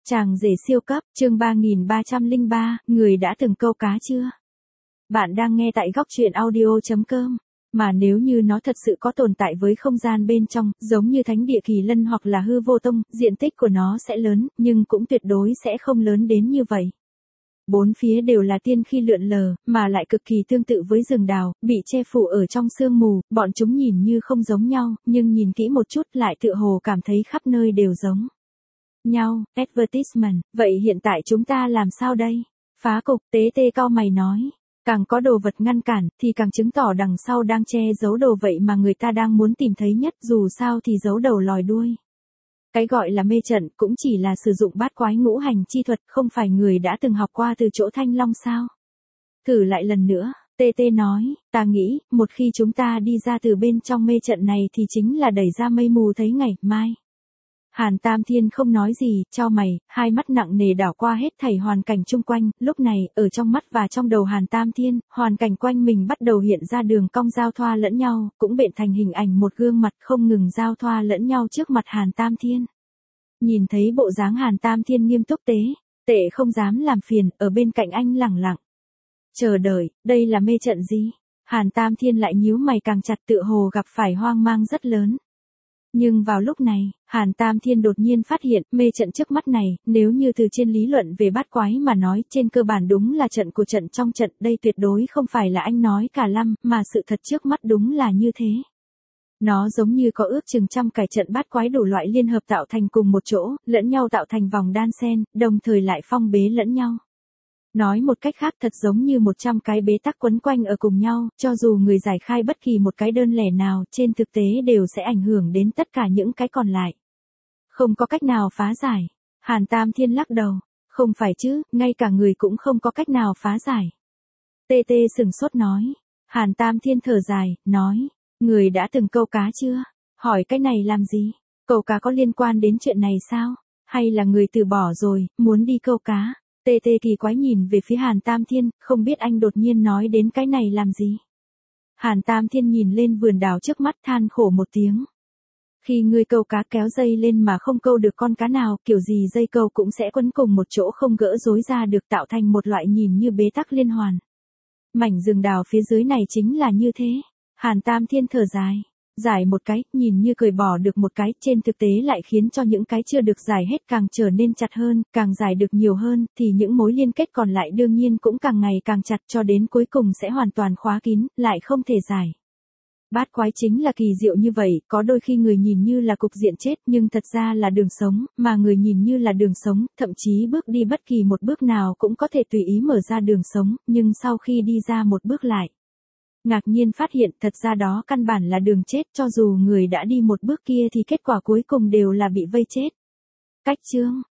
Chàng rể siêu cấp, chương 3303, người đã từng câu cá chưa? Bạn đang nghe tại góc truyện audio.com. Mà nếu như nó thật sự có tồn tại với không gian bên trong, giống như thánh địa kỳ lân hoặc là hư vô tông, diện tích của nó sẽ lớn, nhưng cũng tuyệt đối sẽ không lớn đến như vậy. Bốn phía đều là tiên khi lượn lờ, mà lại cực kỳ tương tự với rừng đào, bị che phủ ở trong sương mù, bọn chúng nhìn như không giống nhau, nhưng nhìn kỹ một chút lại tựa hồ cảm thấy khắp nơi đều giống nhau. Advertisement, vậy hiện tại chúng ta làm sao đây? Phá cục, tế tê cau mày nói. Càng có đồ vật ngăn cản, thì càng chứng tỏ đằng sau đang che giấu đồ vậy mà người ta đang muốn tìm thấy nhất, dù sao thì giấu đầu lòi đuôi. Cái gọi là mê trận cũng chỉ là sử dụng bát quái ngũ hành chi thuật, không phải người đã từng học qua từ chỗ Thanh Long sao? Thử lại lần nữa, TT nói, ta nghĩ, một khi chúng ta đi ra từ bên trong mê trận này thì chính là đẩy ra mây mù thấy ngày mai. Hàn Tam Thiên không nói gì, chau mày, hai mắt nặng nề đảo qua hết thảy hoàn cảnh chung quanh, lúc này, ở trong mắt và trong đầu Hàn Tam Thiên, hoàn cảnh quanh mình bắt đầu hiện ra đường cong giao thoa lẫn nhau, cũng变thành hình ảnh một gương mặt không ngừng giao thoa lẫn nhau trước mặt Hàn Tam Thiên. Nhìn thấy bộ dáng Hàn Tam Thiên nghiêm túc tệ không dám làm phiền, ở bên cạnh anh lẳng lặng. Chờ đợi, đây là mê trận gì? Hàn Tam Thiên lại nhíu mày càng chặt, tựa hồ gặp phải hoang mang rất lớn. Nhưng vào lúc này, Hàn Tam Thiên đột nhiên phát hiện, mê trận trước mắt này, nếu như từ trên lý luận về bát quái mà nói, trên cơ bản đúng là trận của trận trong trận, đây tuyệt đối không phải là anh nói cả lăm, mà sự thật trước mắt đúng là như thế. Nó giống như có ước chừng trăm cái trận bát quái đủ loại liên hợp tạo thành cùng một chỗ, lẫn nhau tạo thành vòng đan xen, đồng thời lại phong bế lẫn nhau. Nói một cách khác, thật giống như 100 cái bế tắc quấn quanh ở cùng nhau, cho dù người giải khai bất kỳ một cái đơn lẻ nào, trên thực tế đều sẽ ảnh hưởng đến tất cả những cái còn lại. Không có cách nào phá giải. Hàn Tam Thiên lắc đầu. Không phải chứ, ngay cả người cũng không có cách nào phá giải. TT sừng sốt nói. Hàn Tam Thiên thở dài, nói. Người đã từng câu cá chưa? Hỏi cái này làm gì? Câu cá có liên quan đến chuyện này sao? Hay là người từ bỏ rồi, muốn đi câu cá? TT kỳ quái nhìn về phía Hàn Tam Thiên, không biết anh đột nhiên nói đến cái này làm gì. Hàn Tam Thiên nhìn lên vườn đào trước mắt than khổ một tiếng. Khi ngươi câu cá kéo dây lên mà không câu được con cá nào, kiểu gì dây câu cũng sẽ quấn cùng một chỗ không gỡ rối ra được, tạo thành một loại nhìn như bế tắc liên hoàn. Mảnh rừng đào phía dưới này chính là như thế. Hàn Tam Thiên thở dài. Giải một cái, nhìn như cởi bỏ được một cái, trên thực tế lại khiến cho những cái chưa được giải hết càng trở nên chặt hơn, càng giải được nhiều hơn, thì những mối liên kết còn lại đương nhiên cũng càng ngày càng chặt cho đến cuối cùng sẽ hoàn toàn khóa kín, lại không thể giải. Bát quái chính là kỳ diệu như vậy, có đôi khi người nhìn như là cục diện chết nhưng thật ra là đường sống, mà người nhìn như là đường sống, thậm chí bước đi bất kỳ một bước nào cũng có thể tùy ý mở ra đường sống, nhưng sau khi đi ra một bước lại. Ngạc nhiên phát hiện thật ra đó căn bản là đường chết, cho dù người đã đi một bước kia thì kết quả cuối cùng đều là bị vây chết. Cách chương